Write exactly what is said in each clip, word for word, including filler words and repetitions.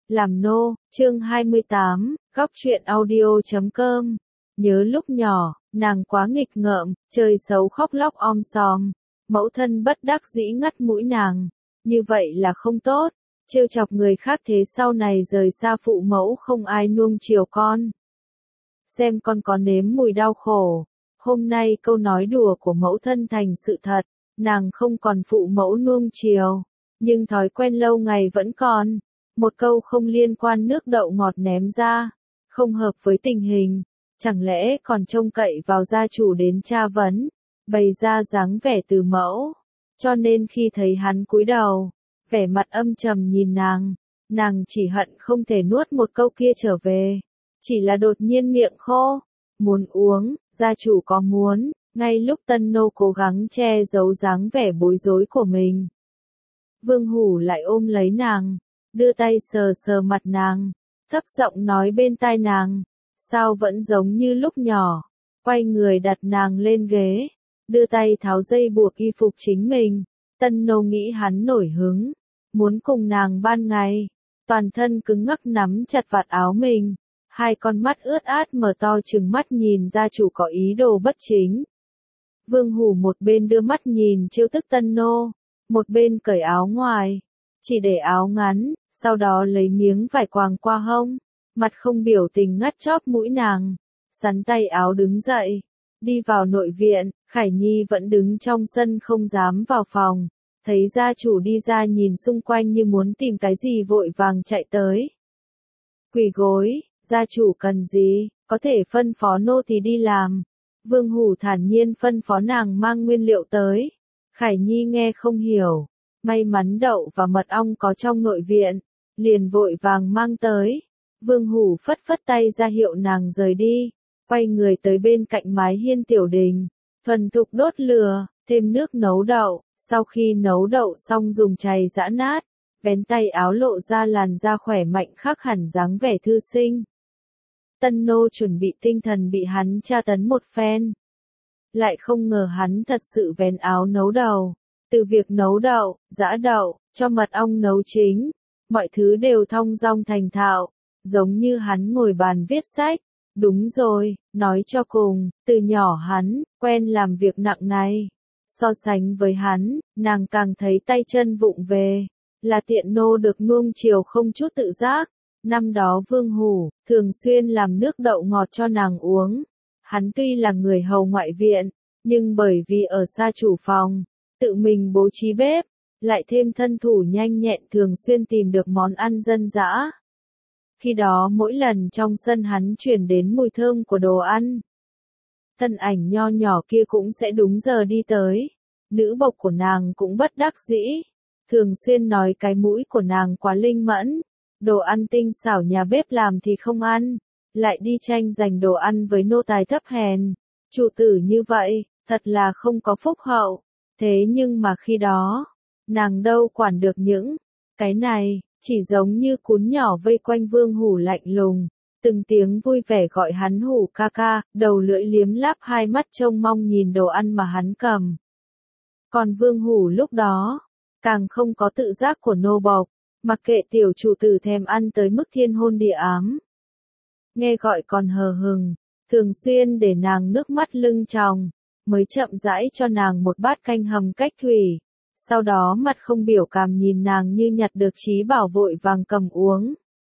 Làm nô, chương hai mươi tám, góc truyện audio chấm com. Nhớ lúc nhỏ, nàng quá nghịch ngợm, chơi xấu khóc lóc om sòm. Mẫu thân bất đắc dĩ ngắt mũi nàng. Như vậy là không tốt, trêu chọc người khác thế sau này rời xa phụ mẫu không ai nuông chiều con. Xem con có nếm mùi đau khổ. Hôm nay câu nói đùa của mẫu thân thành sự thật, nàng không còn phụ mẫu nuông chiều. Nhưng thói quen lâu ngày vẫn còn. Một câu không liên quan nước đậu ngọt ném ra, không hợp với tình hình, chẳng lẽ còn trông cậy vào gia chủ đến tra vấn, bày ra dáng vẻ từ mẫu. Cho nên khi thấy hắn cúi đầu, vẻ mặt âm trầm nhìn nàng, nàng chỉ hận không thể nuốt một câu kia trở về. Chỉ là đột nhiên miệng khô, muốn uống, gia chủ có muốn, ngay lúc tân nô cố gắng che giấu dáng vẻ bối rối của mình. Vương Hủ lại ôm lấy nàng, đưa tay sờ sờ mặt nàng, thấp giọng nói bên tai nàng, sao vẫn giống như lúc nhỏ, quay người đặt nàng lên ghế, đưa tay tháo dây buộc y phục chính mình. Tân nô nghĩ hắn nổi hứng, muốn cùng nàng ban ngày, toàn thân cứng ngắc nắm chặt vạt áo mình, hai con mắt ướt át mở to trừng mắt nhìn gia chủ có ý đồ bất chính. Vương Hủ một bên đưa mắt nhìn trêu tức tân nô, một bên cởi áo ngoài, chỉ để áo ngắn, sau đó lấy miếng vải quàng qua hông, mặt không biểu tình ngắt chóp mũi nàng, sắn tay áo đứng dậy, đi vào nội viện. Khải Nhi vẫn đứng trong sân không dám vào phòng, thấy gia chủ đi ra nhìn xung quanh như muốn tìm cái gì vội vàng chạy tới. Quỳ gối, gia chủ cần gì, có thể phân phó nô thì đi làm. Vương Hủ thản nhiên phân phó nàng mang nguyên liệu tới. Khải Nhi nghe không hiểu, may mắn đậu và mật ong có trong nội viện, liền vội vàng mang tới. Vương Hủ phất phất tay ra hiệu nàng rời đi, quay người tới bên cạnh mái hiên tiểu đình, thuần thục đốt lửa, thêm nước nấu đậu, sau khi nấu đậu xong dùng chày giã nát, vén tay áo lộ ra làn da khỏe mạnh khác hẳn dáng vẻ thư sinh. Tân nô chuẩn bị tinh thần bị hắn tra tấn một phen. Lại không ngờ hắn thật sự vén áo nấu đậu, từ việc nấu đậu, giã đậu, cho mật ong nấu chính, mọi thứ đều thong dong thành thạo, giống như hắn ngồi bàn viết sách. Đúng rồi, nói cho cùng, từ nhỏ hắn, quen làm việc nặng này. So sánh với hắn, nàng càng thấy tay chân vụng về, là tiện nô được nuông chiều không chút tự giác. Năm đó Vương Hủ, thường xuyên làm nước đậu ngọt cho nàng uống. Hắn tuy là người hầu ngoại viện, nhưng bởi vì ở xa chủ phòng, tự mình bố trí bếp, lại thêm thân thủ nhanh nhẹn thường xuyên tìm được món ăn dân dã. Khi đó mỗi lần trong sân hắn truyền đến mùi thơm của đồ ăn, thân ảnh nho nhỏ kia cũng sẽ đúng giờ đi tới. Nữ bộc của nàng cũng bất đắc dĩ, thường xuyên nói cái mũi của nàng quá linh mẫn, đồ ăn tinh xảo nhà bếp làm thì không ăn, lại đi tranh giành đồ ăn với nô tài thấp hèn. Chủ tử như vậy, thật là không có phúc hậu. Thế nhưng mà khi đó, nàng đâu quản được những cái này, chỉ giống như cún nhỏ vây quanh Vương Hủ lạnh lùng, từng tiếng vui vẻ gọi hắn Hủ ca ca, đầu lưỡi liếm láp hai mắt trông mong nhìn đồ ăn mà hắn cầm. Còn Vương Hủ lúc đó, càng không có tự giác của nô bộc, mặc kệ tiểu chủ tử thèm ăn tới mức thiên hôn địa ám. Nghe gọi còn hờ hừng, thường xuyên để nàng nước mắt lưng tròng, mới chậm rãi cho nàng một bát canh hầm cách thủy. Sau đó mặt không biểu cảm nhìn nàng như nhặt được trí bảo vội vàng cầm uống.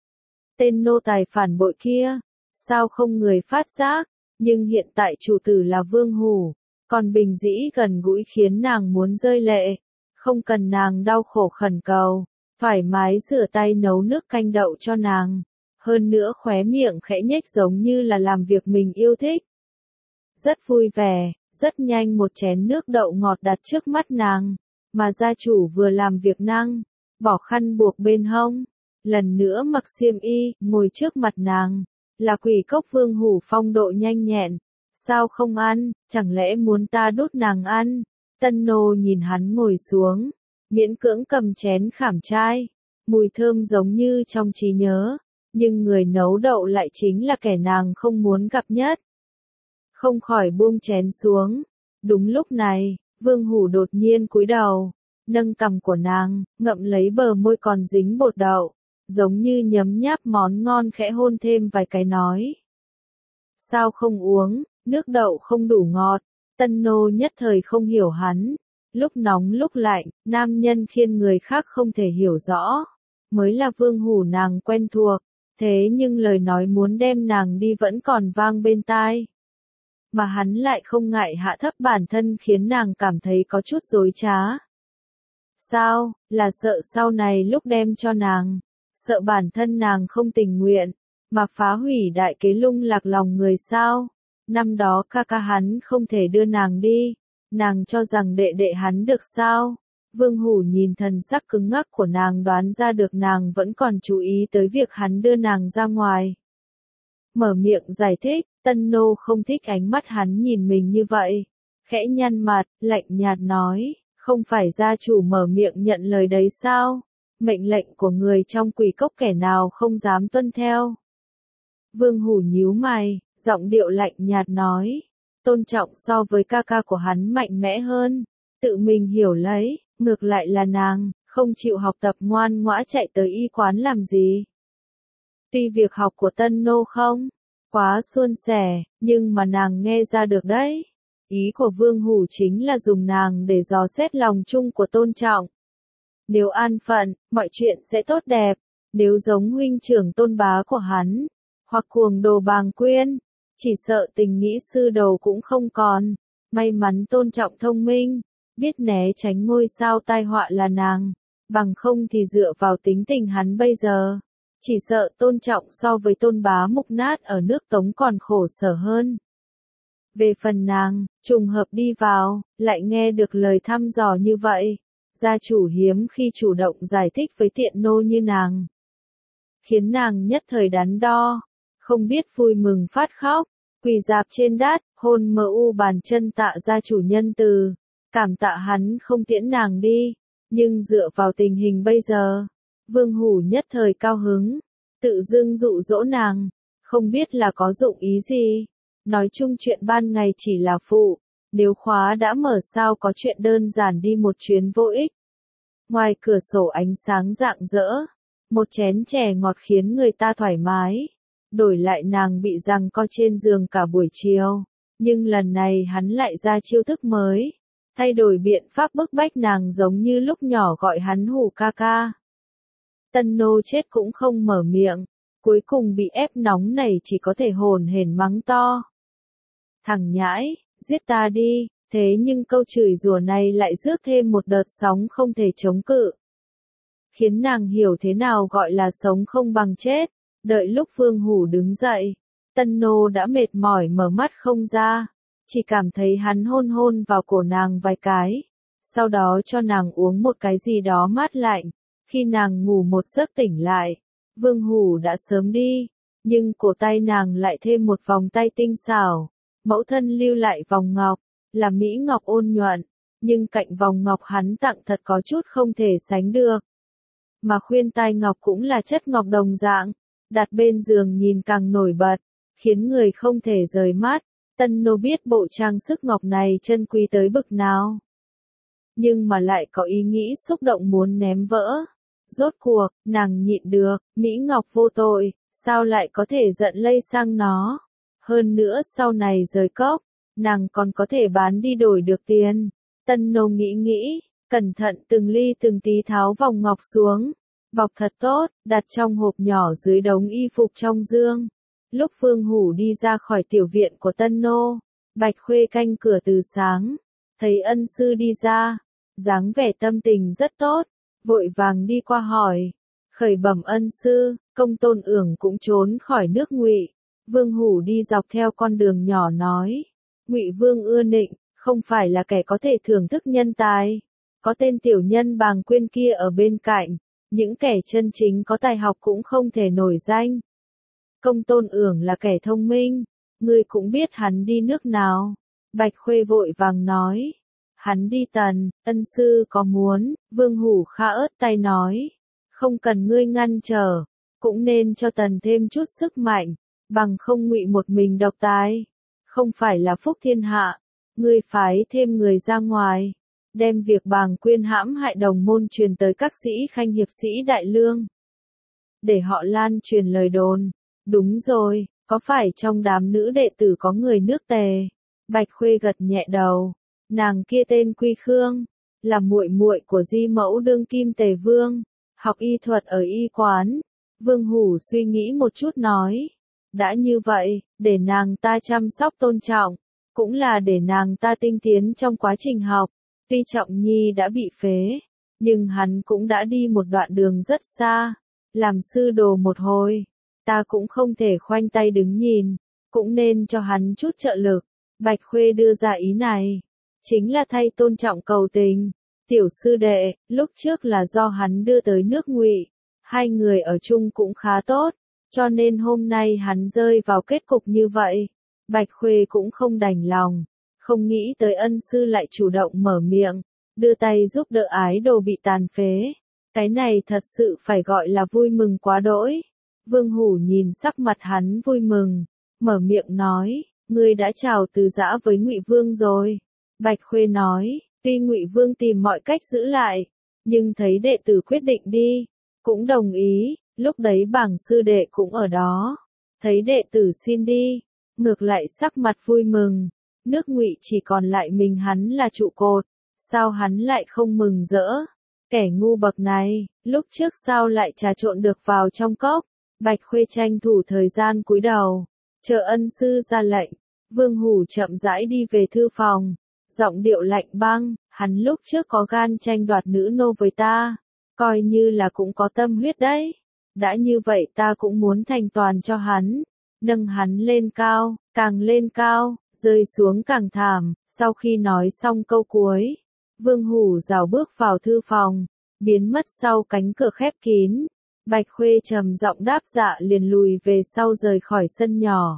Tên nô tài phản bội kia, sao không người phát giác, nhưng hiện tại chủ tử là Vương Hủ, còn bình dĩ gần gũi khiến nàng muốn rơi lệ, không cần nàng đau khổ khẩn cầu, thoải mái rửa tay nấu nước canh đậu cho nàng, hơn nữa khóe miệng khẽ nhếch giống như là làm việc mình yêu thích. Rất vui vẻ, rất nhanh một chén nước đậu ngọt đặt trước mắt nàng. Mà gia chủ vừa làm việc năng, bỏ khăn buộc bên hông, lần nữa mặc xiêm y, ngồi trước mặt nàng, là Quỷ Cốc Vương Hủ phong độ nhanh nhẹn. Sao không ăn, chẳng lẽ muốn ta đút nàng ăn? Tân nô nhìn hắn ngồi xuống, miễn cưỡng cầm chén khảm trai, mùi thơm giống như trong trí nhớ, nhưng người nấu đậu lại chính là kẻ nàng không muốn gặp nhất. Không khỏi buông chén xuống. Đúng lúc này, Vương Hủ đột nhiên cúi đầu, nâng cằm của nàng, ngậm lấy bờ môi còn dính bột đậu, giống như nhấm nháp món ngon khẽ hôn thêm vài cái nói. Sao không uống, nước đậu không đủ ngọt, Tân Nô nhất thời không hiểu hắn. Lúc nóng lúc lạnh, nam nhân khiên người khác không thể hiểu rõ. Mới là Vương Hủ nàng quen thuộc, thế nhưng lời nói muốn đem nàng đi vẫn còn vang bên tai. Mà hắn lại không ngại hạ thấp bản thân khiến nàng cảm thấy có chút dối trá. Sao, là sợ sau này lúc đem cho nàng, sợ bản thân nàng không tình nguyện, mà phá hủy đại kế lung lạc lòng người sao? Năm đó ca ca hắn không thể đưa nàng đi, nàng cho rằng đệ đệ hắn được sao? Vương Hủ nhìn thần sắc cứng ngắc của nàng đoán ra được nàng vẫn còn chú ý tới việc hắn đưa nàng ra ngoài. Mở miệng giải thích, Tân Nô không thích ánh mắt hắn nhìn mình như vậy. Khẽ nhăn mặt, lạnh nhạt nói, không phải gia chủ mở miệng nhận lời đấy sao? Mệnh lệnh của người trong quỷ cốc kẻ nào không dám tuân theo. Vương Hủ nhíu mày, giọng điệu lạnh nhạt nói, Tôn Trọng so với ca ca của hắn mạnh mẽ hơn, tự mình hiểu lấy, ngược lại là nàng, không chịu học tập ngoan ngoã chạy tới y quán làm gì. Tuy việc học của Tân Nô không quá suôn sẻ, nhưng mà nàng nghe ra được đấy. Ý của Vương Hủ chính là dùng nàng để dò xét lòng chung của Tôn Trọng. Nếu an phận, mọi chuyện sẽ tốt đẹp. Nếu giống huynh trưởng Tôn Bá của hắn, hoặc cuồng đồ Bàng Quyên, chỉ sợ tình nghĩ sư đầu cũng không còn. May mắn Tôn Trọng thông minh, biết né tránh ngôi sao tai họa là nàng, bằng không thì dựa vào tính tình hắn bây giờ, chỉ sợ Tôn Trọng so với Tôn Bá mục nát ở nước Tống còn khổ sở hơn. Về phần nàng, trùng hợp đi vào, lại nghe được lời thăm dò như vậy, gia chủ hiếm khi chủ động giải thích với tiện nô như nàng. Khiến nàng nhất thời đắn đo, không biết vui mừng phát khóc, quỳ dạp trên đát, hôn mờ u bàn chân tạ gia chủ nhân từ, cảm tạ hắn không tiễn nàng đi, nhưng dựa vào tình hình bây giờ, Vương Hủ nhất thời cao hứng, tự dưng dụ dỗ nàng, không biết là có dụng ý gì. Nói chung chuyện ban ngày chỉ là phụ, nếu khóa đã mở sao có chuyện đơn giản đi một chuyến vô ích. Ngoài cửa sổ ánh sáng rạng rỡ, một chén chè ngọt khiến người ta thoải mái. Đổi lại nàng bị giằng co trên giường cả buổi chiều, nhưng lần này hắn lại ra chiêu thức mới, thay đổi biện pháp bức bách nàng giống như lúc nhỏ gọi hắn Hủ ca ca. Tân Nô chết cũng không mở miệng, cuối cùng bị ép nóng này chỉ có thể hồn hển mắng to. Thằng nhãi, giết ta đi, thế nhưng câu chửi rủa này lại rước thêm một đợt sóng không thể chống cự. Khiến nàng hiểu thế nào gọi là sống không bằng chết, đợi lúc Vương Hủ đứng dậy, Tân Nô đã mệt mỏi mở mắt không ra, chỉ cảm thấy hắn hôn hôn vào cổ nàng vài cái, sau đó cho nàng uống một cái gì đó mát lạnh, khi nàng ngủ một giấc tỉnh lại, Vương Hủ đã sớm đi, nhưng cổ tay nàng lại thêm một vòng tay tinh xảo. Mẫu thân lưu lại vòng ngọc, là mỹ ngọc ôn nhuận, nhưng cạnh vòng ngọc hắn tặng thật có chút không thể sánh được. Mà khuyên tai ngọc cũng là chất ngọc đồng dạng, đặt bên giường nhìn càng nổi bật, khiến người không thể rời mắt. Tân Nô biết bộ trang sức ngọc này chân quý tới bực nào. Nhưng mà lại có ý nghĩ xúc động muốn ném vỡ. Rốt cuộc, nàng nhịn được, mỹ ngọc vô tội, sao lại có thể giận lây sang nó. Hơn nữa sau này rời cốc, nàng còn có thể bán đi đổi được tiền. Tân Nô nghĩ nghĩ, cẩn thận từng ly từng tí tháo vòng ngọc xuống, bọc thật tốt, đặt trong hộp nhỏ dưới đống y phục trong dương. Lúc Vương Hủ đi ra khỏi tiểu viện của Tân Nô, Bạch Khuê canh cửa từ sáng, thấy ân sư đi ra, dáng vẻ tâm tình rất tốt, vội vàng đi qua hỏi, khởi bẩm ân sư, Công Tôn Ưởng cũng trốn khỏi nước Ngụy. Vương Hủ đi dọc theo con đường nhỏ nói, Ngụy Vương ưa nịnh, không phải là kẻ có thể thưởng thức nhân tài, có tên tiểu nhân Bàng Quyên kia ở bên cạnh, những kẻ chân chính có tài học cũng không thể nổi danh. Công Tôn Ưởng là kẻ thông minh, ngươi cũng biết hắn đi nước nào. Bạch Khuê vội vàng nói, hắn đi Tần, ân sư có muốn. Vương Hủ khá ớt tay nói, không cần ngươi ngăn trở, cũng nên cho Tần thêm chút sức mạnh. Bằng không Ngụy một mình độc tài, không phải là phúc thiên hạ, ngươi phái thêm người ra ngoài, đem việc Bàng Quyên hãm hại đồng môn truyền tới các sĩ khanh hiệp sĩ đại lương. để họ lan truyền lời đồn. Đúng rồi, có phải trong đám nữ đệ tử có người nước Tề? Bạch Khuê gật nhẹ đầu. Nàng kia tên Quy Khương, là muội muội của Di Mẫu đương kim Tề Vương, học y thuật ở y quán. Vương Hủ suy nghĩ một chút nói, đã như vậy, để nàng ta chăm sóc tôn trọng, cũng là để nàng ta tinh tiến trong quá trình học. Tuy Trọng Nhi đã bị phế, nhưng hắn cũng đã đi một đoạn đường rất xa, làm sư đồ một hồi, ta cũng không thể khoanh tay đứng nhìn, cũng nên cho hắn chút trợ lực. Bạch Khuê đưa ra ý này, chính là thay Tôn Trọng cầu tình. Tiểu sư đệ, lúc trước là do hắn đưa tới nước Ngụy, hai người ở chung cũng khá tốt, cho nên hôm nay hắn rơi vào kết cục như vậy. Bạch Khuê cũng không đành lòng, không nghĩ tới ân sư lại chủ động mở miệng, đưa tay giúp đỡ ái đồ bị tàn phế. Cái này thật sự phải gọi là vui mừng quá đỗi. Vương Hủ nhìn sắc mặt hắn vui mừng, mở miệng nói, ngươi đã chào từ giã với Ngụy Vương rồi. Bạch Khuê nói, tuy Ngụy Vương tìm mọi cách giữ lại, nhưng thấy đệ tử quyết định đi, cũng đồng ý. Lúc đấy bảng sư đệ cũng ở đó, thấy đệ tử xin đi, ngược lại sắc mặt vui mừng. Nước Ngụy chỉ còn lại mình hắn là trụ cột, sao hắn lại không mừng rỡ? Kẻ ngu bậc này, lúc trước sao lại trà trộn được vào trong cốc? Bạch Khuê tranh thủ thời gian cúi đầu, chờ ân sư ra lệnh. Vương Hủ chậm rãi đi về thư phòng, giọng điệu lạnh băng, hắn lúc trước có gan tranh đoạt nữ nô với ta, coi như là cũng có tâm huyết đấy. Đã như vậy ta cũng muốn thành toàn cho hắn, nâng hắn lên cao, càng lên cao, rơi xuống càng thảm. Sau khi nói xong câu cuối, Vương Hủ rảo bước vào thư phòng, biến mất sau cánh cửa khép kín. Bạch Khuê trầm giọng đáp dạ liền lùi về sau rời khỏi sân nhỏ.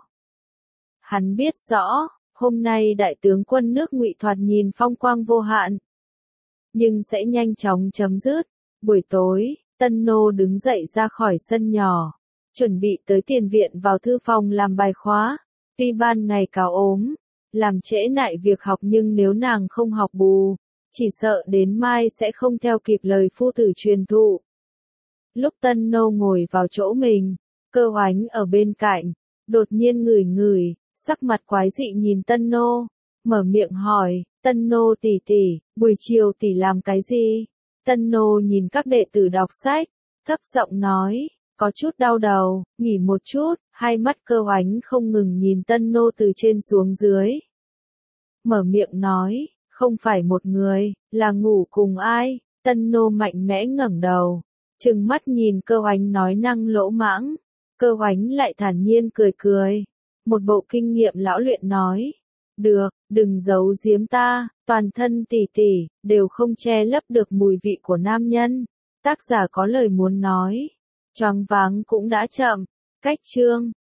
Hắn biết rõ, hôm nay đại tướng quân nước Ngụy thoạt nhìn phong quang vô hạn, nhưng sẽ nhanh chóng chấm dứt. Buổi tối, Tân Nô đứng dậy ra khỏi sân nhỏ, chuẩn bị tới tiền viện vào thư phòng làm bài khóa. Tuy ban ngày cáo ốm, làm trễ nại việc học nhưng nếu nàng không học bù, chỉ sợ đến mai sẽ không theo kịp lời phu tử truyền thụ. Lúc Tân Nô ngồi vào chỗ mình, Cơ Oánh ở bên cạnh, đột nhiên ngửi ngửi, sắc mặt quái dị nhìn Tân Nô, mở miệng hỏi, Tân Nô tỷ tỷ, buổi chiều tỷ làm cái gì? Tân Nô nhìn các đệ tử đọc sách, thấp giọng nói, có chút đau đầu, nghỉ một chút. Hai mắt Cơ Oánh không ngừng nhìn Tân Nô từ trên xuống dưới. Mở miệng nói, không phải một người, là ngủ cùng ai? Tân Nô mạnh mẽ ngẩng đầu, trừng mắt nhìn Cơ Oánh nói năng lỗ mãng. Cơ Oánh lại thản nhiên cười cười, một bộ kinh nghiệm lão luyện nói, được, đừng giấu giếm ta, toàn thân tỷ tỷ đều không che lấp được mùi vị của nam nhân. Tác giả có lời muốn nói, choáng váng cũng đã chậm. Cách chương